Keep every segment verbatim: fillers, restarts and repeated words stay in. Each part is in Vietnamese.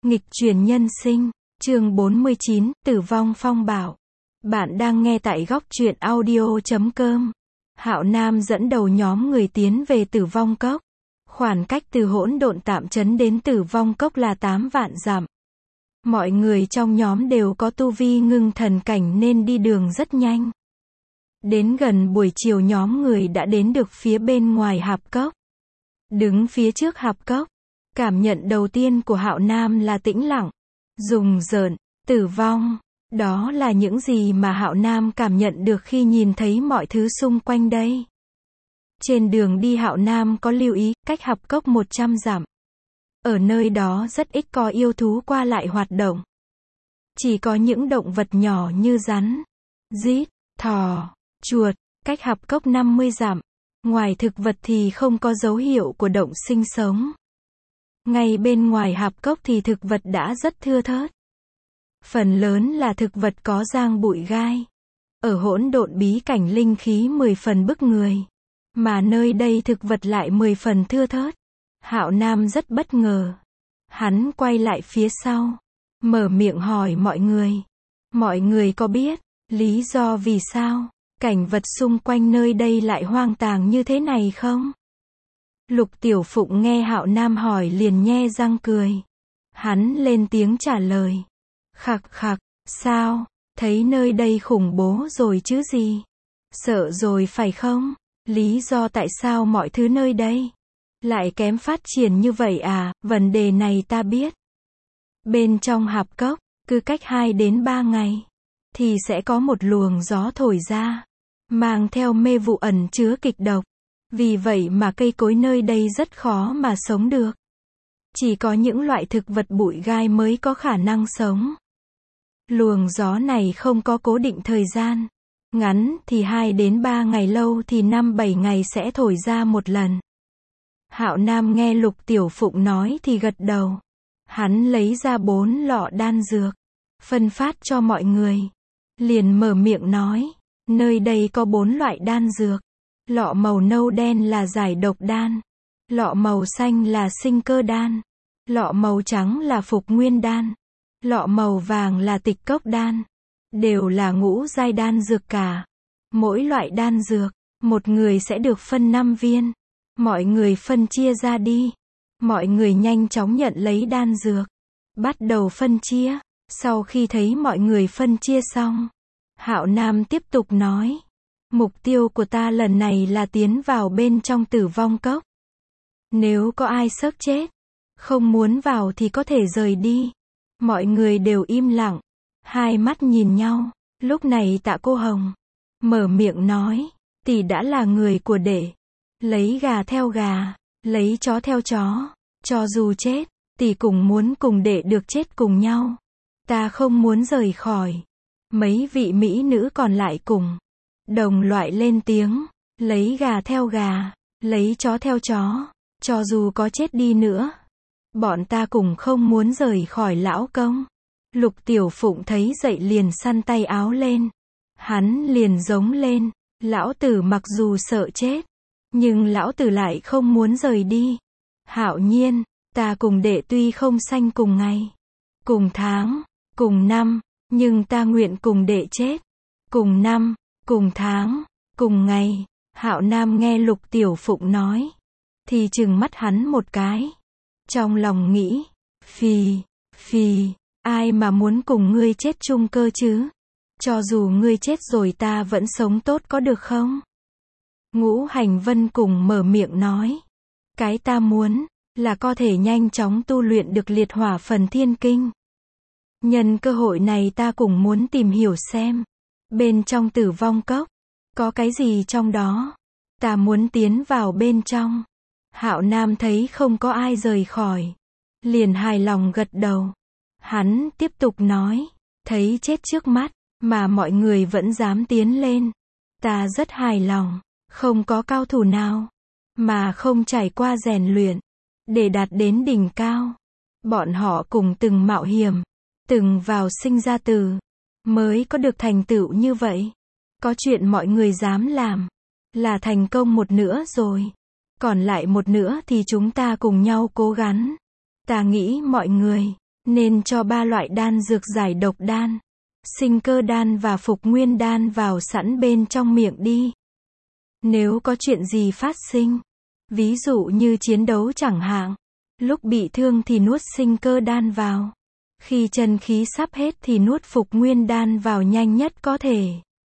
Nghịch chuyển nhân sinh, chương bốn mươi chín, Tử vong phong bạo. Bạn đang nghe tại góc truyện audio chấm com. Hạo Nam dẫn đầu nhóm người tiến về Tử vong cốc. Khoảng cách từ hỗn độn tạm trấn đến Tử vong cốc là tám vạn dặm. Mọi người trong nhóm đều có tu vi ngưng thần cảnh nên đi đường rất nhanh. Đến gần buổi chiều nhóm người đã đến được phía bên ngoài hạp cốc. Đứng phía trước hạp cốc, cảm nhận đầu tiên của Hạo Nam là tĩnh lặng, rùng rợn, tử vong. Đó là những gì mà Hạo Nam cảm nhận được khi nhìn thấy mọi thứ xung quanh đây. Trên đường đi Hạo Nam có lưu ý, cách hạp cốc một trăm dặm. Ở nơi đó rất ít có yêu thú qua lại hoạt động. Chỉ có những động vật nhỏ như rắn, rít, thỏ, chuột. Cách hạp cốc năm mươi dặm. Ngoài thực vật thì không có dấu hiệu của động sinh sống. Ngay bên ngoài hạp cốc thì thực vật đã rất thưa thớt. Phần lớn là thực vật có giang bụi gai. Ở hỗn độn bí cảnh linh khí mười phần bức người. Mà nơi đây thực vật lại mười phần thưa thớt. Hạo Nam rất bất ngờ. Hắn quay lại phía sau. Mở miệng hỏi mọi người. Mọi người có biết lý do vì sao cảnh vật xung quanh nơi đây lại hoang tàn như thế này không? Lục Tiểu Phụng nghe Hạo Nam hỏi liền nhe răng cười. Hắn lên tiếng trả lời. Khặc khặc, sao? Thấy nơi đây khủng bố rồi chứ gì? Sợ rồi phải không? Lý do tại sao mọi thứ nơi đây lại kém phát triển như vậy à? Vấn đề này ta biết. Bên trong hạp cốc, cứ cách hai đến ba ngày thì sẽ có một luồng gió thổi ra, mang theo mê vụ ẩn chứa kịch độc. Vì vậy mà cây cối nơi đây rất khó mà sống được. Chỉ có những loại thực vật bụi gai mới có khả năng sống. Luồng gió này không có cố định thời gian. Ngắn thì hai đến ba ngày, lâu thì năm bảy ngày sẽ thổi ra một lần. Hạo Nam nghe Lục Tiểu Phụng nói thì gật đầu. Hắn lấy ra bốn lọ đan dược, phân phát cho mọi người. Liền mở miệng nói, nơi đây có bốn loại đan dược. Lọ màu nâu đen là giải độc đan. Lọ màu xanh là sinh cơ đan. Lọ màu trắng là phục nguyên đan. Lọ màu vàng là tịch cốc đan. Đều là ngũ giai đan dược cả. Mỗi loại đan dược, một người sẽ được phân năm viên. Mọi người phân chia ra đi. Mọi người nhanh chóng nhận lấy đan dược. Bắt đầu phân chia. Sau khi thấy mọi người phân chia xong, Hạo Nam tiếp tục nói. Mục tiêu của ta lần này là tiến vào bên trong tử vong cốc. Nếu có ai sốc chết, không muốn vào thì có thể rời đi. Mọi người đều im lặng, hai mắt nhìn nhau. Lúc này Tạ Cô Hồng mở miệng nói, tỷ đã là người của đệ. Lấy gà theo gà, lấy chó theo chó. Cho dù chết, tỷ cũng muốn cùng đệ được chết cùng nhau. Ta không muốn rời khỏi. Mấy vị mỹ nữ còn lại cùng đồng loại lên tiếng, lấy gà theo gà, lấy chó theo chó, cho dù có chết đi nữa, bọn ta cũng không muốn rời khỏi lão công. Lục Tiểu Phụng thấy vậy liền săn tay áo lên. Hắn liền giống lên, lão tử mặc dù sợ chết, nhưng lão tử lại không muốn rời đi. Hạo Nhiên, ta cùng đệ tuy không sanh cùng ngày, cùng tháng, cùng năm, nhưng ta nguyện cùng đệ chết, cùng năm, cùng tháng, cùng ngày. Hạo Nam nghe Lục Tiểu Phụng nói, thì trừng mắt hắn một cái. Trong lòng nghĩ, phì, phì, ai mà muốn cùng ngươi chết chung cơ chứ? Cho dù ngươi chết rồi ta vẫn sống tốt có được không? Ngũ Hành Vân cùng mở miệng nói, cái ta muốn là có thể nhanh chóng tu luyện được liệt hỏa phần thiên kinh. Nhân cơ hội này ta cũng muốn tìm hiểu xem, bên trong tử vong cốc, có cái gì trong đó. Ta muốn tiến vào bên trong. Hạo Nam thấy không có ai rời khỏi, liền hài lòng gật đầu. Hắn tiếp tục nói, thấy chết trước mắt, mà mọi người vẫn dám tiến lên. Ta rất hài lòng, không có cao thủ nào, mà không trải qua rèn luyện, để đạt đến đỉnh cao. Bọn họ cùng từng mạo hiểm, từng vào sinh ra tử, mới có được thành tựu như vậy. Có chuyện mọi người dám làm, là thành công một nửa rồi. Còn lại một nửa thì chúng ta cùng nhau cố gắng. Ta nghĩ mọi người nên cho ba loại đan dược giải độc đan, sinh cơ đan và phục nguyên đan vào sẵn bên trong miệng đi. Nếu có chuyện gì phát sinh, ví dụ như chiến đấu chẳng hạn, lúc bị thương thì nuốt sinh cơ đan vào. Khi chân khí sắp hết thì nuốt phục nguyên đan vào nhanh nhất có thể.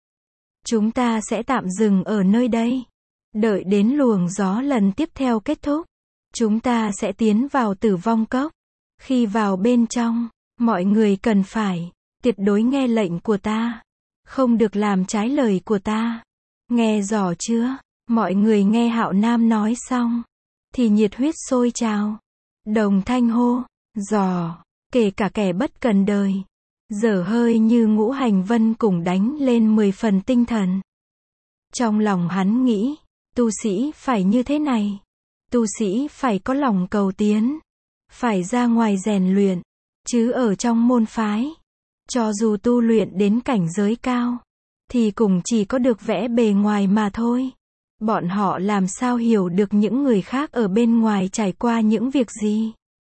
Chúng ta sẽ tạm dừng ở nơi đây. Đợi đến luồng gió lần tiếp theo kết thúc, chúng ta sẽ tiến vào Tử Vong Cốc. Khi vào bên trong, mọi người cần phải tuyệt đối nghe lệnh của ta, không được làm trái lời của ta. Nghe rõ chưa? Mọi người nghe Hạo Nam nói xong thì nhiệt huyết sôi trào, đồng thanh hô, "Giò!" Kể cả kẻ bất cần đời, dở hơi như Ngũ Hành Vân cùng đánh lên mười phần tinh thần. Trong lòng hắn nghĩ, tu sĩ phải như thế này, tu sĩ phải có lòng cầu tiến, phải ra ngoài rèn luyện, chứ ở trong môn phái, cho dù tu luyện đến cảnh giới cao, thì cũng chỉ có được vẽ bề ngoài mà thôi. Bọn họ làm sao hiểu được những người khác ở bên ngoài trải qua những việc gì?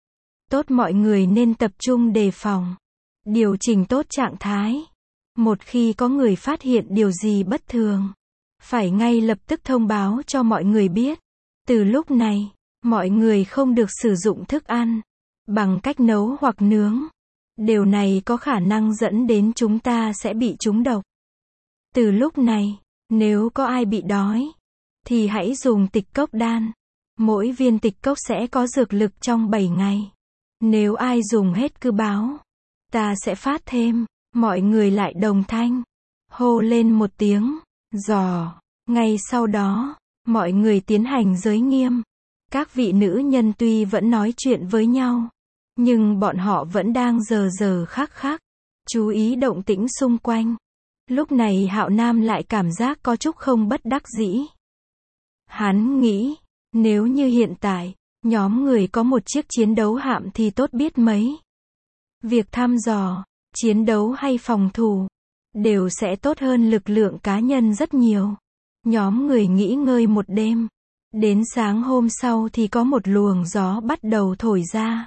Tốt, mọi người nên tập trung đề phòng, điều chỉnh tốt trạng thái. Một khi có người phát hiện điều gì bất thường, phải ngay lập tức thông báo cho mọi người biết. Từ lúc này, mọi người không được sử dụng thức ăn bằng cách nấu hoặc nướng. Điều này có khả năng dẫn đến chúng ta sẽ bị trúng độc. Từ lúc này, nếu có ai bị đói, thì hãy dùng tịch cốc đan. Mỗi viên tịch cốc sẽ có dược lực trong bảy ngày. Nếu ai dùng hết cứ báo, ta sẽ phát thêm. Mọi người lại đồng thanh hô lên một tiếng, "Giò!" Ngay sau đó, mọi người tiến hành giới nghiêm. Các vị nữ nhân tuy vẫn nói chuyện với nhau, nhưng bọn họ vẫn đang giờ giờ khắc khắc chú ý động tĩnh xung quanh. Lúc này Hạo Nam lại cảm giác có chút không bất đắc dĩ. Hắn nghĩ, nếu như hiện tại, nhóm người có một chiếc chiến đấu hạm thì tốt biết mấy. Việc thăm dò, chiến đấu hay phòng thủ, đều sẽ tốt hơn lực lượng cá nhân rất nhiều. Nhóm người nghỉ ngơi một đêm. Đến sáng hôm sau thì có một luồng gió bắt đầu thổi ra.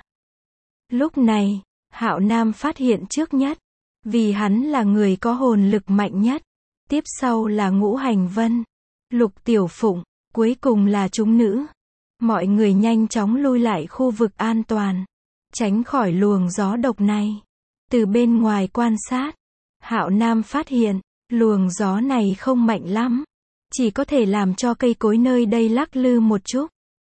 Lúc này, Hạo Nam phát hiện trước nhất, vì hắn là người có hồn lực mạnh nhất. Tiếp sau là Ngũ Hành Vân, Lục Tiểu Phụng, cuối cùng là chúng nữ. Mọi người nhanh chóng lui lại khu vực an toàn, tránh khỏi luồng gió độc này. Từ bên ngoài quan sát, Hạo Nam phát hiện, luồng gió này không mạnh lắm, chỉ có thể làm cho cây cối nơi đây lắc lư một chút.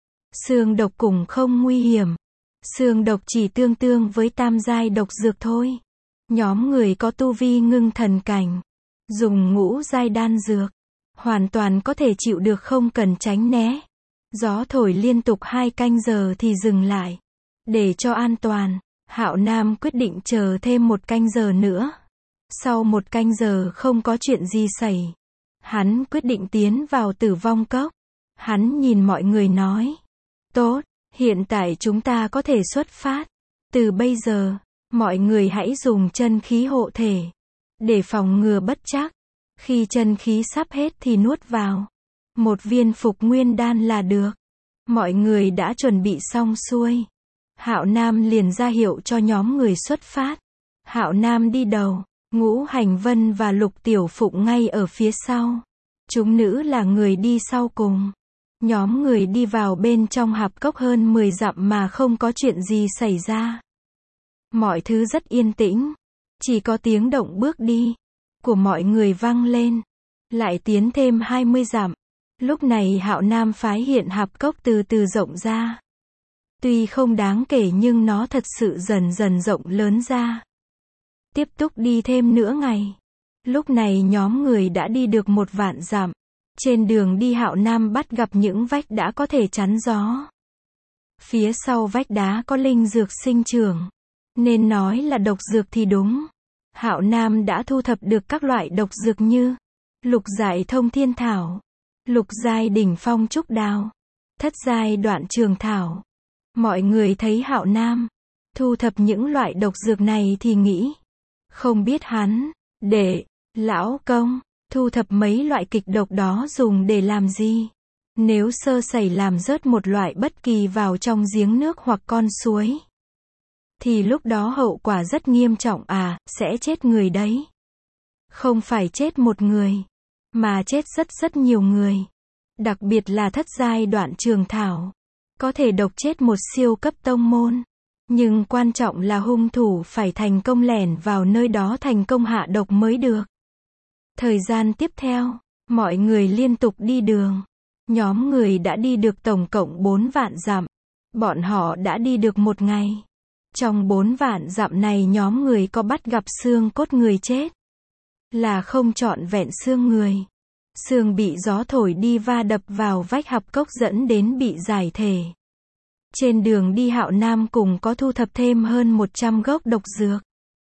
Xương độc cũng không nguy hiểm. Xương độc chỉ tương tương với tam giai độc dược thôi. Nhóm người có tu vi ngưng thần cảnh, dùng ngũ giai đan dược, hoàn toàn có thể chịu được không cần tránh né. Gió thổi liên tục hai canh giờ thì dừng lại. Để cho an toàn, Hạo Nam quyết định chờ thêm một canh giờ nữa. Sau một canh giờ không có chuyện gì xảy, hắn quyết định tiến vào Tử Vong Cốc. Hắn nhìn mọi người nói, "Tốt, hiện tại chúng ta có thể xuất phát. Từ bây giờ, mọi người hãy dùng chân khí hộ thể, để phòng ngừa bất trắc. Khi chân khí sắp hết thì nuốt vào. Một viên phục nguyên đan là được." Mọi người đã chuẩn bị xong xuôi. Hạo Nam liền ra hiệu cho nhóm người xuất phát. Hạo Nam đi đầu, Ngũ Hành Vân và Lục Tiểu Phụng ngay ở phía sau. Chúng nữ là người đi sau cùng. Nhóm người đi vào bên trong hạp cốc hơn mười dặm mà không có chuyện gì xảy ra. Mọi thứ rất yên tĩnh. Chỉ có tiếng động bước đi của mọi người vang lên. Lại tiến thêm hai mươi dặm. Lúc này Hạo Nam phái hiện hạp cốc từ từ rộng ra. Tuy không đáng kể nhưng nó thật sự dần dần rộng lớn ra. Tiếp tục đi thêm nửa ngày. Lúc này nhóm người đã đi được một vạn dặm. Trên đường đi Hạo Nam bắt gặp những vách đá có thể chắn gió. Phía sau vách đá có linh dược sinh trưởng. Nên nói là độc dược thì đúng. Hạo Nam đã thu thập được các loại độc dược như lục giai thông thiên thảo, lục giai đỉnh phong trúc đào, thất giai đoạn trường thảo. Mọi người thấy Hạo Nam thu thập những loại độc dược này thì nghĩ, không biết hắn, để, lão công, thu thập mấy loại kịch độc đó dùng để làm gì? Nếu sơ sẩy làm rớt một loại bất kỳ vào trong giếng nước hoặc con suối, thì lúc đó hậu quả rất nghiêm trọng à, sẽ chết người đấy. Không phải chết một người, mà chết rất rất nhiều người. Đặc biệt là thất giai đoạn trường thảo. Có thể độc chết một siêu cấp tông môn. Nhưng quan trọng là hung thủ phải thành công lẻn vào nơi đó thành công hạ độc mới được. Thời gian tiếp theo, mọi người liên tục đi đường. Nhóm người đã đi được tổng cộng bốn vạn dặm. Bọn họ đã đi được một ngày. Trong bốn vạn dặm này nhóm người có bắt gặp xương cốt người chết. Là không trọn vẹn xương người. Xương bị gió thổi đi va đập vào vách hạp cốc dẫn đến bị giải thể. Trên đường đi Hạo Nam cùng có thu thập thêm hơn một trăm gốc độc dược.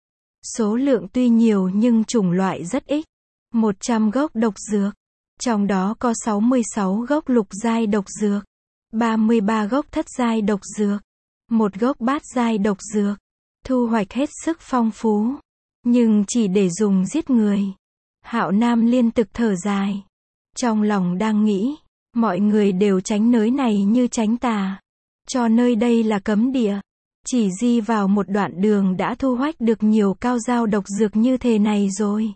Số lượng tuy nhiều nhưng chủng loại rất ít. một trăm gốc độc dược. Trong đó có sáu mươi sáu gốc lục giai độc dược. ba mươi ba gốc thất giai độc dược. Một gốc bát giai độc dược. Thu hoạch hết sức phong phú. Nhưng chỉ để dùng giết người. Hạo Nam liên tục thở dài. Trong lòng đang nghĩ, mọi người đều tránh nơi này như tránh tà. Cho nơi đây là cấm địa. Chỉ di vào một đoạn đường đã thu hoạch được nhiều cao dao độc dược như thế này rồi.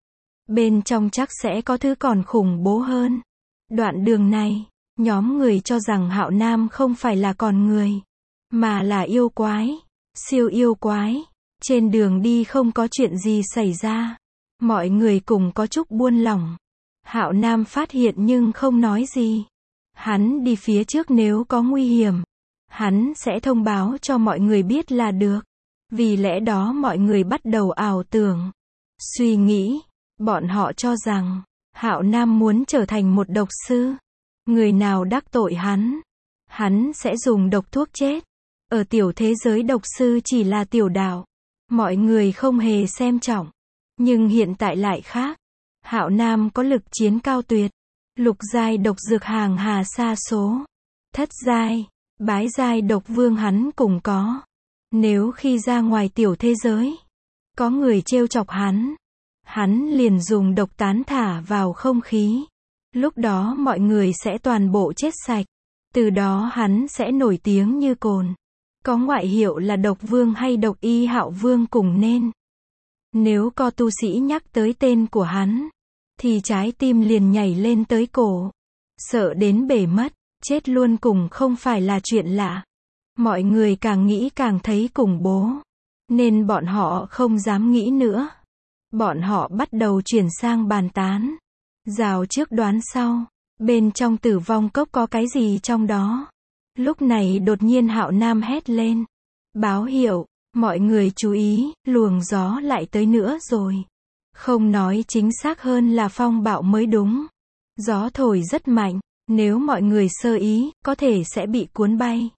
Bên trong chắc sẽ có thứ còn khủng bố hơn. Đoạn đường này, nhóm người cho rằng Hạo Nam không phải là con người, mà là yêu quái, siêu yêu quái. Trên đường đi không có chuyện gì xảy ra. Mọi người cùng có chút buông lỏng. Hạo Nam phát hiện nhưng không nói gì. Hắn đi phía trước nếu có nguy hiểm, hắn sẽ thông báo cho mọi người biết là được. Vì lẽ đó mọi người bắt đầu ảo tưởng, suy nghĩ. Bọn họ cho rằng, Hạo Nam muốn trở thành một độc sư. Người nào đắc tội hắn, hắn sẽ dùng độc thuốc chết. Ở tiểu thế giới độc sư chỉ là tiểu đạo. Mọi người không hề xem trọng. Nhưng hiện tại lại khác. Hạo Nam có lực chiến cao tuyệt. Lục giai độc dược hàng hà sa số. Thất giai, bái giai độc vương hắn cũng có. Nếu khi ra ngoài tiểu thế giới, có người trêu chọc hắn, hắn liền dùng độc tán thả vào không khí. Lúc đó mọi người sẽ toàn bộ chết sạch. Từ đó hắn sẽ nổi tiếng như cồn. Có ngoại hiệu là độc vương hay độc y Hạo Vương cùng nên. Nếu có tu sĩ nhắc tới tên của hắn, thì trái tim liền nhảy lên tới cổ. Sợ đến bể mất, chết luôn cùng không phải là chuyện lạ. Mọi người càng nghĩ càng thấy khủng bố. Nên bọn họ không dám nghĩ nữa. Bọn họ bắt đầu chuyển sang bàn tán. Rào trước đoán sau. Bên trong Tử Vong Cốc có cái gì trong đó? Lúc này đột nhiên Hạo Nam hét lên. Báo hiệu, mọi người chú ý, luồng gió lại tới nữa rồi. Không nói chính xác hơn là phong bạo mới đúng. Gió thổi rất mạnh, nếu mọi người sơ ý, có thể sẽ bị cuốn bay.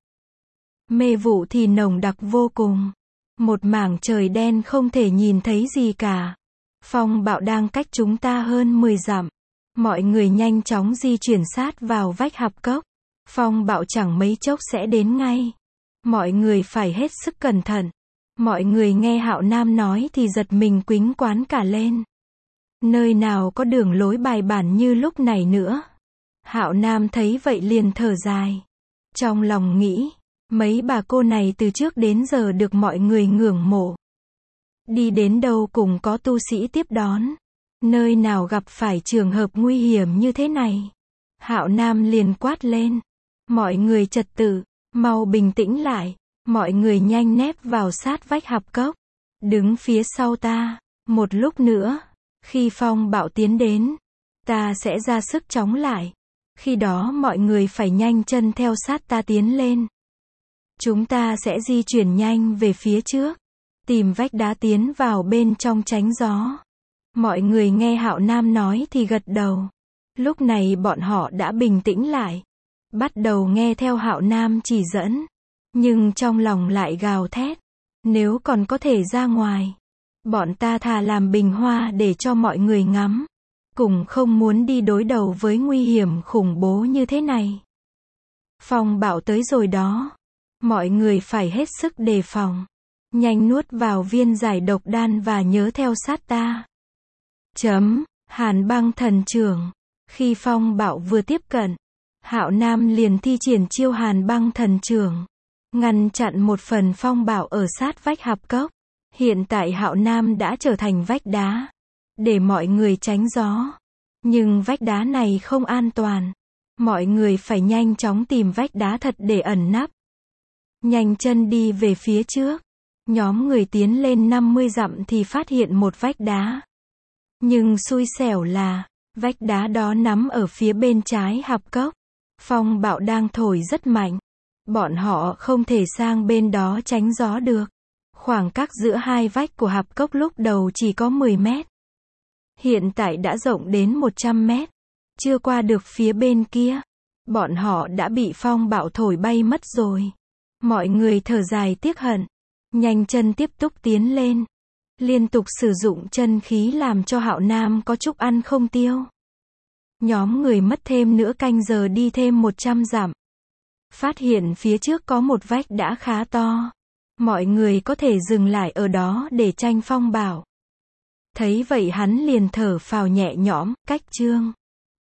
Mê vụ thì nồng đặc vô cùng. Một mảng trời đen không thể nhìn thấy gì cả. Phong bạo đang cách chúng ta hơn mười dặm. Mọi người nhanh chóng di chuyển sát vào vách hạp cốc. Phong bạo chẳng mấy chốc sẽ đến ngay. Mọi người phải hết sức cẩn thận. Mọi người nghe Hạo Nam nói thì giật mình quýnh quán cả lên. Nơi nào có đường lối bài bản như lúc này nữa. Hạo Nam thấy vậy liền thở dài. Trong lòng nghĩ, mấy bà cô này từ trước đến giờ được mọi người ngưỡng mộ. Đi đến đâu cũng có tu sĩ tiếp đón. Nơi nào gặp phải trường hợp nguy hiểm như thế này. Hạo Nam liền quát lên. Mọi người trật tự, mau bình tĩnh lại. Mọi người nhanh nép vào sát vách hạp cốc. Đứng phía sau ta. Một lúc nữa, khi phong bạo tiến đến, ta sẽ ra sức chống lại. Khi đó mọi người phải nhanh chân theo sát ta tiến lên. Chúng ta sẽ di chuyển nhanh về phía trước. Tìm vách đá tiến vào bên trong tránh gió. Mọi người nghe Hạo Nam nói thì gật đầu. Lúc này bọn họ đã bình tĩnh lại. Bắt đầu nghe theo Hạo Nam chỉ dẫn. Nhưng trong lòng lại gào thét. Nếu còn có thể ra ngoài, bọn ta thà làm bình hoa để cho mọi người ngắm. Cùng không muốn đi đối đầu với nguy hiểm khủng bố như thế này. Phong bạo tới rồi đó. Mọi người phải hết sức đề phòng. Nhanh nuốt vào viên giải độc đan và nhớ theo sát ta. Chấm, Hàn Băng Thần Chưởng. Khi phong bạo vừa tiếp cận, Hạo Nam liền thi triển chiêu Hàn Băng Thần Chưởng. ngăn chặn một phần phong bạo ở sát vách hạp cốc. Hiện tại Hạo Nam đã trở thành vách đá, để mọi người tránh gió. Nhưng vách đá này không an toàn. Mọi người phải nhanh chóng tìm vách đá thật để ẩn nấp. Nhanh chân đi về phía trước. Nhóm người tiến lên năm mươi dặm thì phát hiện một vách đá. Nhưng xui xẻo là, vách đá đó nằm ở phía bên trái hạp cốc. Phong bạo đang thổi rất mạnh. Bọn họ không thể sang bên đó tránh gió được. Khoảng cách giữa hai vách của hạp cốc lúc đầu chỉ có mười mét. Hiện tại đã rộng đến một trăm mét. Chưa qua được phía bên kia. Bọn họ đã bị phong bạo thổi bay mất rồi. Mọi người thở dài tiếc hận. Nhanh chân tiếp tục tiến lên. Liên tục sử dụng chân khí làm cho Hạo Nam có chút ăn không tiêu. Nhóm người mất thêm nửa canh giờ đi thêm một trăm dặm. Phát hiện phía trước có một vách đá khá to. Mọi người có thể dừng lại ở đó để tranh phong bạo. Thấy vậy hắn liền thở phào nhẹ nhõm, cách chương.